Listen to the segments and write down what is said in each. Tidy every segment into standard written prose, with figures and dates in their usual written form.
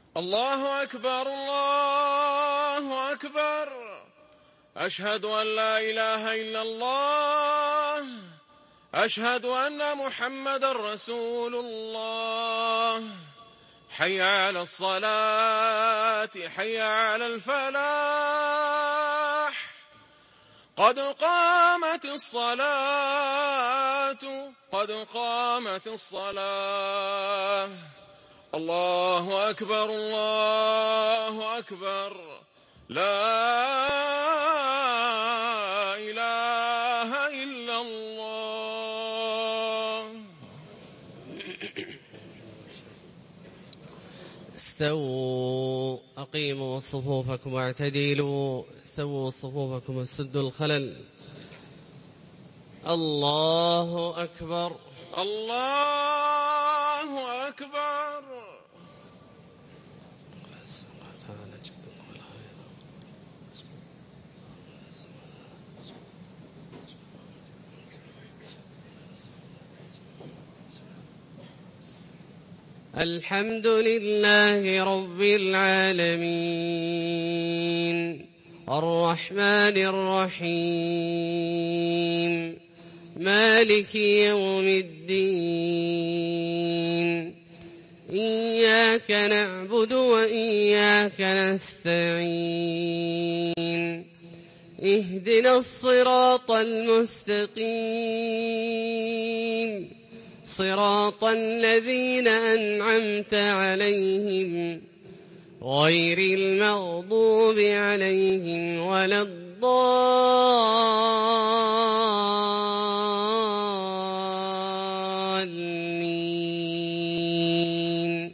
الله أكبر الله أكبر. أشهد أن لا إله إلا الله. أشهد أن محمدًا رسول الله. حي على الصلاة حي على الفلاح. قد قامت الصلاة قد قامت الصلاة. الله أكبر الله أكبر. لا إله إلا الله. استووا أقيموا صفوفكم واعتدلوا. سووا صفوفكم وسدوا الخلل. الله أكبر الله أكبر. الحمد لله رب العالمين الرحمن الرحيم مالك يوم الدين. إياك نعبد وإياك نستعين. اهدنا الصراط المستقيم صراط الذين أنعمت عليهم غير المغضوب عليهم ولا الضالين.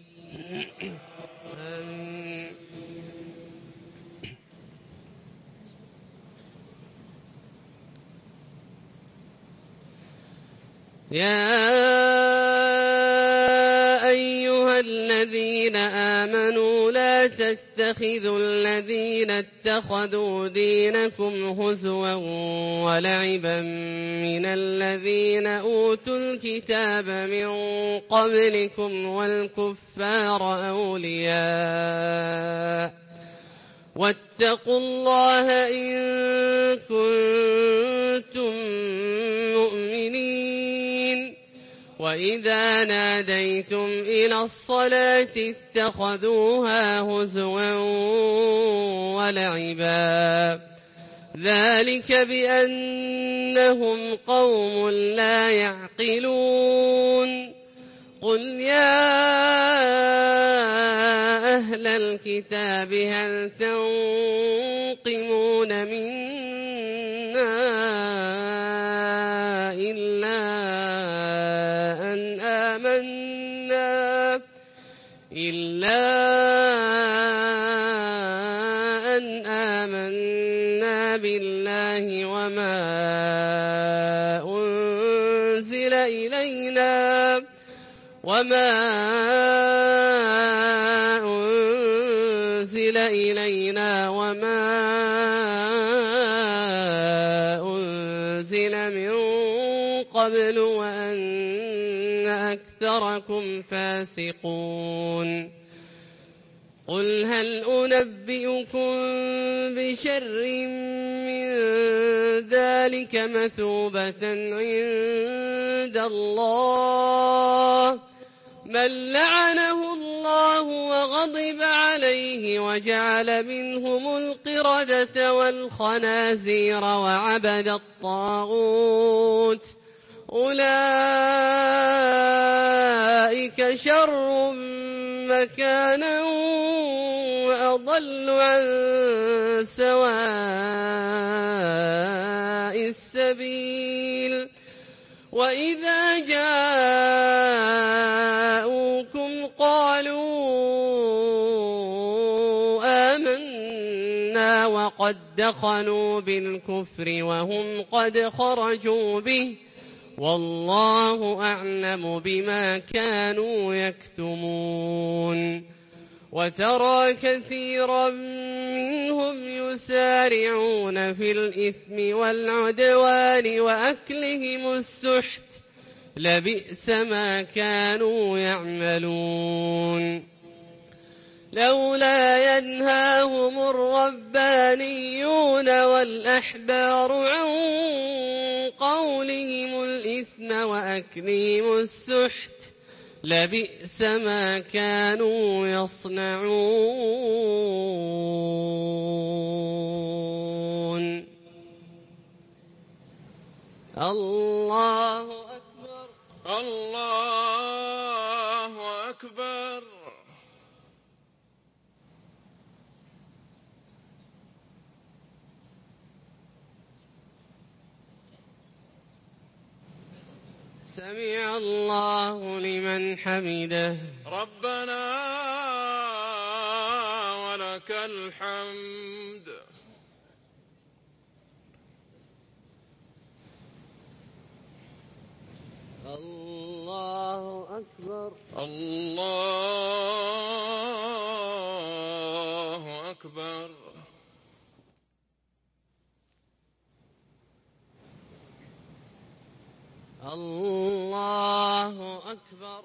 يا أيها الذين آمنوا لا تتخذوا الذين اتخذوا دينكم هزوا ولعبا من الذين أوتوا الكتاب من قبلكم والكفار أولياء واتقوا الله إن كنتم مؤمنين. وإذا ناديتم إلى الصلاة اتخذوها هزوا ولعبا ذلك بأنهم قوم لا يعقلون. قل يا أهل الكتاب هل تنقمون منا إلا أن آمنا بالله وما أنزل إلينا وما أنزل من قبل وأن أكثركم فاسقون. قل هل أنبئكم بشر من ذلك مثوبة عند الله من لعنه الله وغضب عليه وجعل منهم القردة والخنازير وعبد الطاغوت أولئك شر مكانا وأضل عن سواء السبيل. وإذا جاءوكم قالوا آمنا وقد دخلوا بالكفر وهم قد خرجوا به والله أعلم بما كانوا يكتمون. وترى كثيرا منهم يسارعون في الإثم والعدوان وأكلهم السحت لبئس ما كانوا يعملون. لولا ينهاهم الربانيون والأحبار عن قولهم الإثم وأكلهم السحت لبئس ما كانوا يصنعون. الله أكبر. الله أكبر. سمع الله لمن حمده. ربنا ولك الحمد. الله أكبر. الله أكبر. الله أكبر.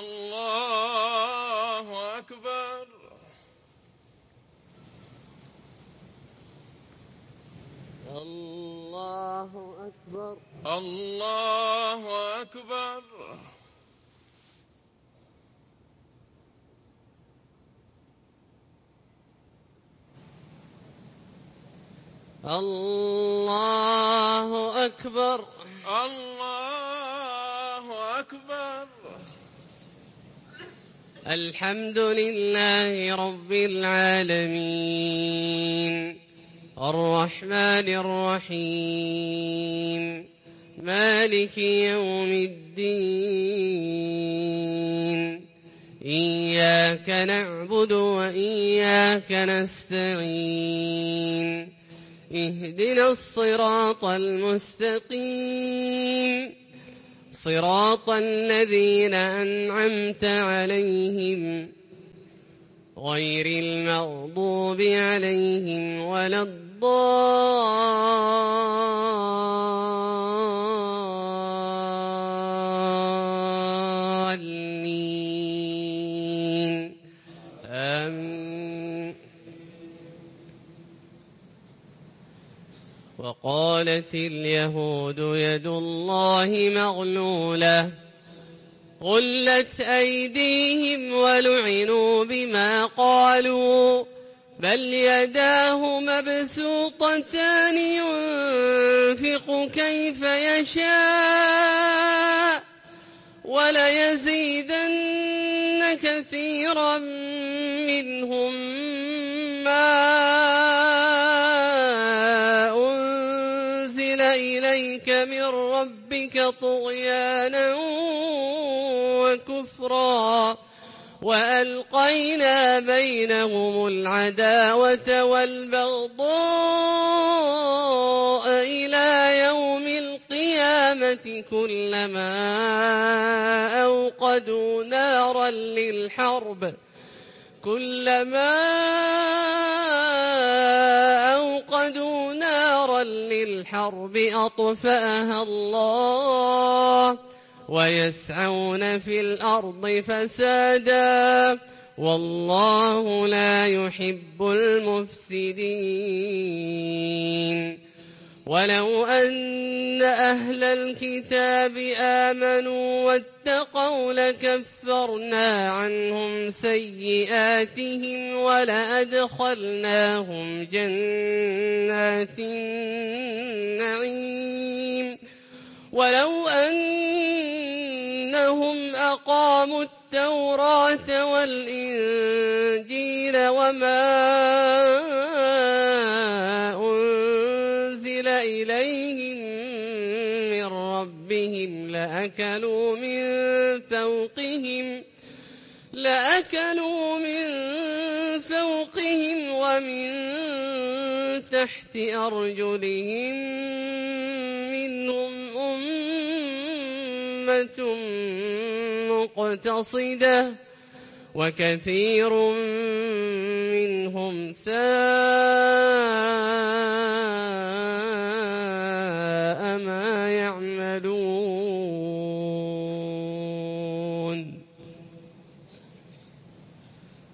الله أكبر. الله أكبر. الله أكبر. الله أكبر. الله أكبر. الحمد لله رب العالمين الرحمن الرحيم مالك يوم الدين إياك نعبد وإياك نستعين اهدنا الصراط المستقيم صراط الذين أنعمت عليهم غير المغضوب عليهم ولا الضالين آمين. وقالت اليهود يد الله مغلولة غلت أيديهم ولعنوا بما قالوا بل يداه مبسوطتان ينفق كيف يشاء وليزيدن كثيرا منهم ما أنزل إليك من ربك طغيانا وكفرا وألقينا بينهم العداوة والبغضاء إلى يوم القيامة كلما أوقدوا نارا للحرب أطفأها الله ويسعون في الأرض فسادا والله لا يحب المفسدين. ولو أن أهل الكتاب آمنوا واتقوا لكفرنا عنهم سيئاتهم ولأدخلناهم جنات النعيم ولو أنهم أقاموا التوراة والإنجيل وما أنزل إليهم من ربهم لأكلوا من فوقهم ومن تحت أرجلهم منهم أمة مقتصدة وكثير منهم ساء ما يعملون.